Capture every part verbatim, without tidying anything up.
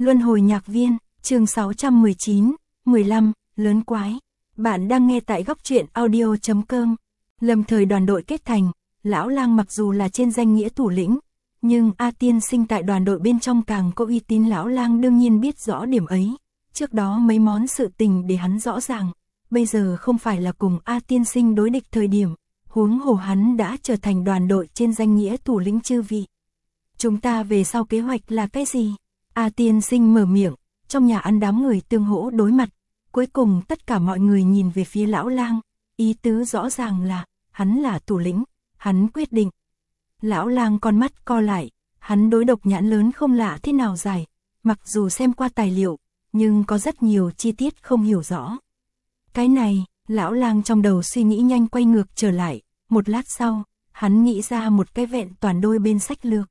Luân hồi nhạc viên, chương sáu trăm mười chín, mười lăm, lớn quái. Bạn đang nghe tại góc truyện audio chấm com. Lâm thời đoàn đội kết thành, Lão Lang mặc dù là trên danh nghĩa thủ lĩnh, nhưng A Tiên Sinh tại đoàn đội bên trong càng có uy tín. Lão Lang đương nhiên biết rõ điểm ấy. Trước đó mấy món sự tình để hắn rõ ràng, bây giờ không phải là cùng A Tiên Sinh đối địch thời điểm, huống hồ hắn đã trở thành đoàn đội trên danh nghĩa thủ lĩnh chư vị. Chúng ta về sau kế hoạch là cái gì? A Tiên Sinh mở miệng, trong nhà ăn đám người tương hỗ đối mặt, cuối cùng tất cả mọi người nhìn về phía Lão Lang, ý tứ rõ ràng là, hắn là thủ lĩnh, hắn quyết định. Lão Lang con mắt co lại, hắn đối độc nhãn lớn không lạ thế nào giải, mặc dù xem qua tài liệu, nhưng có rất nhiều chi tiết không hiểu rõ. Cái này, Lão Lang trong đầu suy nghĩ nhanh quay ngược trở lại, một lát sau, hắn nghĩ ra một cái vẹn toàn đôi bên sách lược.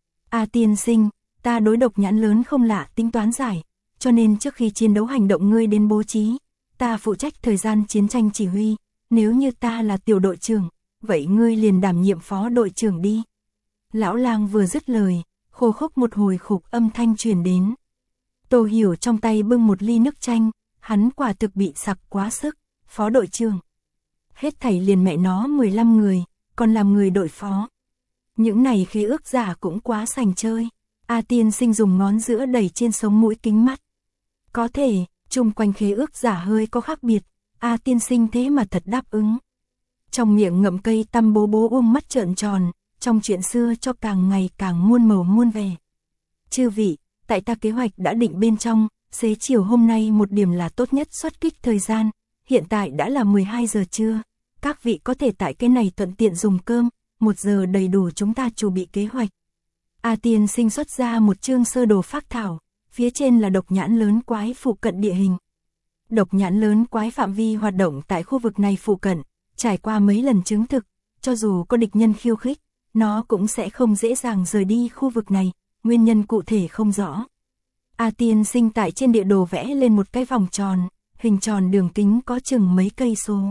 A Tiên Sinh, ta đối độc nhãn lớn không lạ tính toán giải, cho nên trước khi chiến đấu hành động ngươi đến bố trí, ta phụ trách thời gian chiến tranh chỉ huy, nếu như ta là tiểu đội trưởng, vậy ngươi liền đảm nhiệm phó đội trưởng đi. Lão Lang vừa dứt lời, khô khốc một hồi khục âm thanh truyền đến. Tô Hiểu trong tay bưng một ly nước chanh, hắn quả thực bị sặc quá sức, phó đội trưởng. Hết thảy liền mẹ nó mười lăm người, còn làm người đội phó. Những này khế ước giả cũng quá sành chơi. A Tiên Sinh dùng ngón giữa đẩy trên sống mũi kính mắt. Có thể, chung quanh khế ước giả hơi có khác biệt, A Tiên Sinh thế mà thật đáp ứng. Trong miệng ngậm cây tăm bố bố uông mắt trợn tròn, trong chuyện xưa cho càng ngày càng muôn màu muôn vẻ. Chư vị, tại ta kế hoạch đã định bên trong, xế chiều hôm nay một điểm là tốt nhất xuất kích thời gian, hiện tại đã là mười hai giờ trưa, các vị có thể tại cái này thuận tiện dùng cơm, một giờ đầy đủ chúng ta chuẩn bị kế hoạch. A Tiên Sinh xuất ra một chương sơ đồ phác thảo, phía trên là độc nhãn lớn quái phụ cận địa hình. Độc nhãn lớn quái phạm vi hoạt động tại khu vực này phụ cận, trải qua mấy lần chứng thực, cho dù có địch nhân khiêu khích, nó cũng sẽ không dễ dàng rời đi khu vực này, nguyên nhân cụ thể không rõ. A Tiên Sinh tại trên địa đồ vẽ lên một cái vòng tròn, hình tròn đường kính có chừng mấy cây số.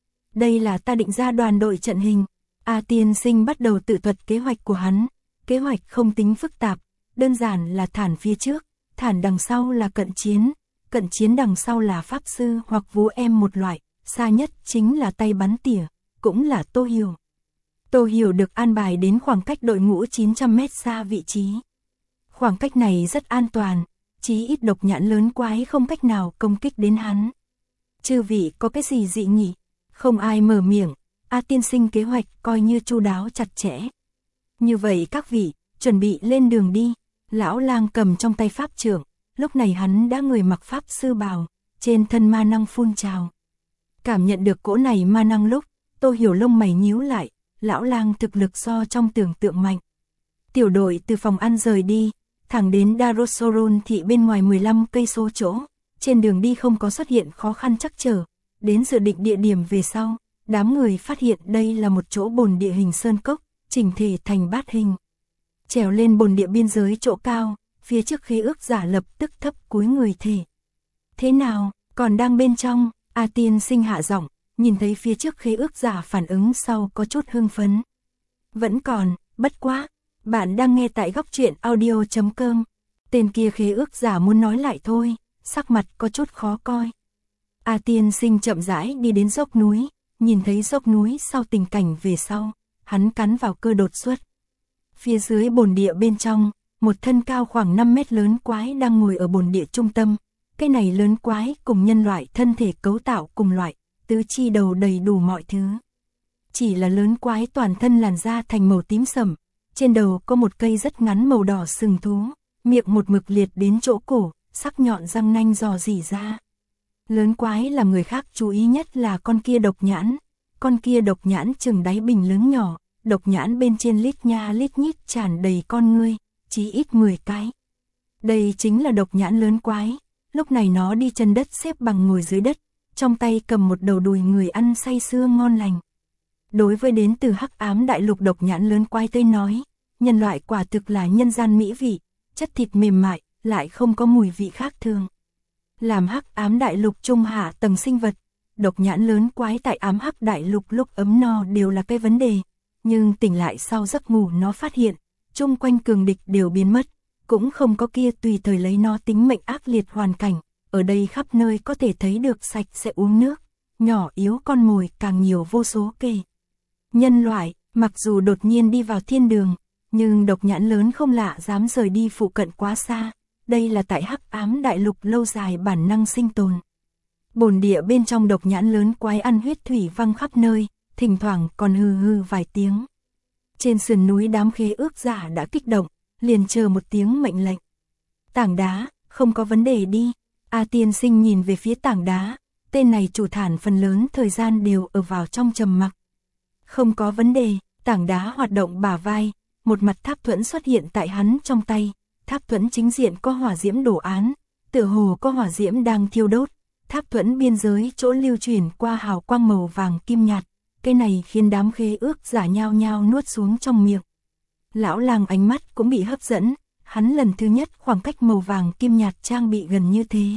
Đây là ta định ra đoàn đội trận hình. A Tiên Sinh bắt đầu tự thuật kế hoạch của hắn. Kế hoạch không tính phức tạp, đơn giản là thản phía trước, thản đằng sau là cận chiến, cận chiến đằng sau là pháp sư hoặc vũ em một loại, xa nhất chính là tay bắn tỉa, cũng là Tô Hiểu. Tô Hiểu được an bài đến khoảng cách đội ngũ chín trăm mét xa vị trí. Khoảng cách này rất an toàn, chí ít độc nhãn lớn quái không cách nào công kích đến hắn. Chư vị có cái gì dị nghị? Không ai mở miệng, A Tiên Sinh kế hoạch coi như chu đáo chặt chẽ. Như vậy các vị, chuẩn bị lên đường đi. Lão Lang cầm trong tay pháp trượng, lúc này hắn đã người mặc pháp sư bào, trên thân ma năng phun trào. Cảm nhận được cỗ này ma năng lúc, Tô Hiểu lông mày nhíu lại, Lão Lang thực lực so trong tưởng tượng mạnh. Tiểu đội từ phòng ăn rời đi, thẳng đến Darosorun thị bên ngoài mười lăm cây số chỗ, trên đường đi không có xuất hiện khó khăn trắc trở, đến dự định địa điểm về sau, đám người phát hiện đây là một chỗ bồn địa hình sơn cốc, chỉnh thể thành bát hình. Trèo lên bồn địa biên giới chỗ cao, phía trước khế ước giả lập tức thấp cúi người thể. Thế nào, còn đang bên trong? A Tiên Sinh hạ giọng, nhìn thấy phía trước khế ước giả phản ứng sau có chút hưng phấn. Vẫn còn, bất quá, bạn đang nghe tại góc truyện audio chấm com. Tên kia khế ước giả muốn nói lại thôi, sắc mặt có chút khó coi. A Tiên Sinh chậm rãi đi đến dốc núi, nhìn thấy dốc núi sau tình cảnh về sau, hắn cắn vào cơ đột xuất. Phía dưới bồn địa bên trong, một thân cao khoảng năm mét lớn quái đang ngồi ở bồn địa trung tâm. Cái này lớn quái cùng nhân loại thân thể cấu tạo cùng loại, tứ chi đầu đầy đủ mọi thứ. Chỉ là lớn quái toàn thân làn da thành màu tím sẫm, trên đầu có một cây rất ngắn màu đỏ sừng thú, miệng một mực liệt đến chỗ cổ, sắc nhọn răng nanh dò dỉ ra. Lớn quái làm người khác chú ý nhất là con kia độc nhãn, con kia độc nhãn chừng đáy bình lớn nhỏ, độc nhãn bên trên lít nha lít nhít tràn đầy con ngươi, chí ít mười cái. Đây chính là độc nhãn lớn quái, lúc này nó đi chân đất xếp bằng ngồi dưới đất, trong tay cầm một đầu đùi người ăn say sưa ngon lành. Đối với đến từ Hắc Ám Đại Lục độc nhãn lớn quái tới nói, nhân loại quả thực là nhân gian mỹ vị, chất thịt mềm mại, lại không có mùi vị khác thường. Làm Hắc Ám Đại Lục trung hạ tầng sinh vật, độc nhãn lớn quái tại ám Hắc Đại Lục lúc ấm no đều là cái vấn đề, nhưng tỉnh lại sau giấc ngủ nó phát hiện, chung quanh cường địch đều biến mất, cũng không có kia tùy thời lấy nó tính mệnh ác liệt hoàn cảnh, ở đây khắp nơi có thể thấy được sạch sẽ uống nước, nhỏ yếu con mồi càng nhiều vô số kể. Nhân loại, mặc dù đột nhiên đi vào thiên đường, nhưng độc nhãn lớn không lạ dám rời đi phụ cận quá xa, đây là tại hắc ám đại lục lâu dài bản năng sinh tồn. Bồn địa bên trong độc nhãn lớn quái ăn huyết thủy văng khắp nơi, thỉnh thoảng còn hừ hừ vài tiếng. Trên sườn núi đám khế ước giả đã kích động, liền chờ một tiếng mệnh lệnh. Tảng đá, không có vấn đề đi. A tiên sinh nhìn về phía tảng đá, tên này chủ thản phần lớn thời gian đều ở vào trong trầm mặc. Không có vấn đề, tảng đá hoạt động bả vai, một mặt tháp thuẫn xuất hiện tại hắn trong tay, tháp thuẫn chính diện có hỏa diễm đồ án, tựa hồ có hỏa diễm đang thiêu đốt, tháp thuẫn biên giới chỗ lưu chuyển qua hào quang màu vàng kim nhạt, cái này khiến đám khế ước giả nhao nhao nuốt xuống trong miệng. Lão lang ánh mắt cũng bị hấp dẫn, hắn lần thứ nhất khoảng cách màu vàng kim nhạt trang bị gần như thế.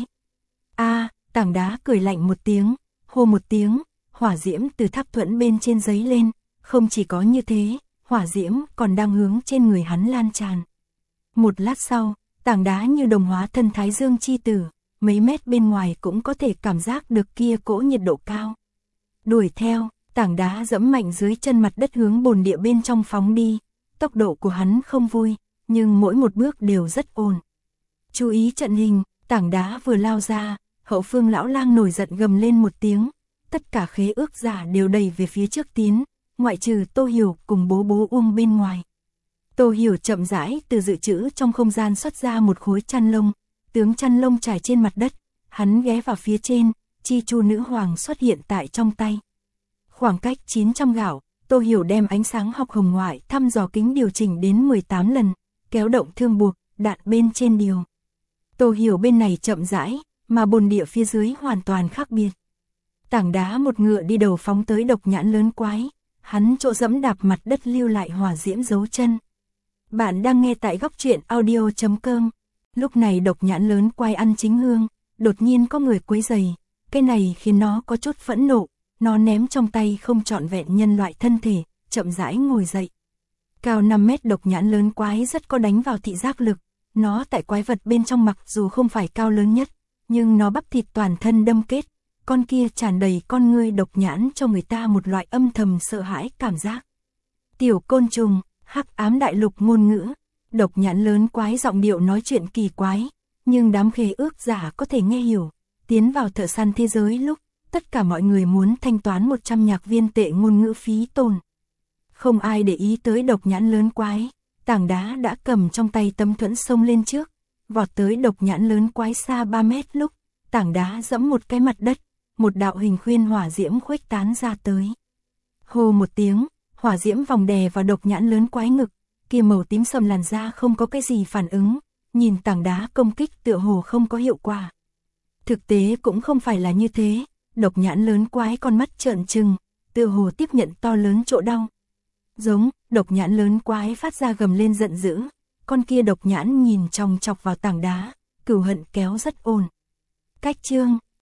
A, tảng đá cười lạnh một tiếng, hô một tiếng, hỏa diễm từ tháp thuẫn bên trên giấy lên, không chỉ có như thế, hỏa diễm còn đang hướng trên người hắn lan tràn. Một lát sau, tảng đá như đồng hóa thân Thái Dương chi tử, mấy mét bên ngoài cũng có thể cảm giác được kia cỗ nhiệt độ cao. Đuổi theo, tảng đá dẫm mạnh dưới chân mặt đất hướng bồn địa bên trong phóng đi, tốc độ của hắn không vui, nhưng mỗi một bước đều rất ổn. Chú ý trận hình, tảng đá vừa lao ra, hậu phương lão lang nổi giận gầm lên một tiếng, tất cả khế ước giả đều đẩy về phía trước tiến, ngoại trừ Tô Hiểu cùng bố bố Uông bên ngoài. Tô Hiểu chậm rãi từ dự trữ trong không gian xuất ra một khối chăn lông, tướng chăn lông trải trên mặt đất, hắn ghé vào phía trên, chi chu nữ hoàng xuất hiện tại trong tay. Khoảng cách chín trăm gạo, Tô Hiểu đem ánh sáng học hồng ngoại thăm dò kính điều chỉnh đến mười tám lần, kéo động thương buộc, đạn bên trên điều. Tô Hiểu bên này chậm rãi, mà bồn địa phía dưới hoàn toàn khác biệt. Tảng đá một ngựa đi đầu phóng tới độc nhãn lớn quái, hắn chỗ dẫm đạp mặt đất lưu lại hỏa diễm dấu chân. Bạn đang nghe tại góc truyện audio chấm com. Lúc này độc nhãn lớn quái ăn chính hương, đột nhiên có người quấy rầy, cái này khiến nó có chút phẫn nộ, nó ném trong tay không trọn vẹn nhân loại thân thể, chậm rãi ngồi dậy. Cao năm mét độc nhãn lớn quái rất có đánh vào thị giác lực, nó tại quái vật bên trong mặc dù không phải cao lớn nhất, nhưng nó bắp thịt toàn thân đâm kết, con kia tràn đầy con ngươi độc nhãn cho người ta một loại âm thầm sợ hãi cảm giác. Tiểu côn trùng, hắc ám đại lục ngôn ngữ, độc nhãn lớn quái giọng điệu nói chuyện kỳ quái, nhưng đám khế ước giả có thể nghe hiểu, tiến vào thợ săn thế giới lúc, tất cả mọi người muốn thanh toán một trăm nhạc viên tệ ngôn ngữ phí tồn. Không ai để ý tới độc nhãn lớn quái, tảng đá đã cầm trong tay tấm thuẫn xông lên trước, vọt tới độc nhãn lớn quái xa ba mét lúc, tảng đá dẫm một cái mặt đất, một đạo hình khuyên hỏa diễm khuếch tán ra tới. Hô một tiếng, hỏa diễm vòng đè vào độc nhãn lớn quái ngực, kia màu tím sầm làn da không có cái gì phản ứng, nhìn tảng đá công kích tựa hồ không có hiệu quả. Thực tế cũng không phải là như thế, độc nhãn lớn quái con mắt trợn trừng, tựa hồ tiếp nhận to lớn chỗ đau. Giống, độc nhãn lớn quái phát ra gầm lên giận dữ, con kia độc nhãn nhìn chòng chọc vào tảng đá, cừu hận kéo rất ổn. Cách chương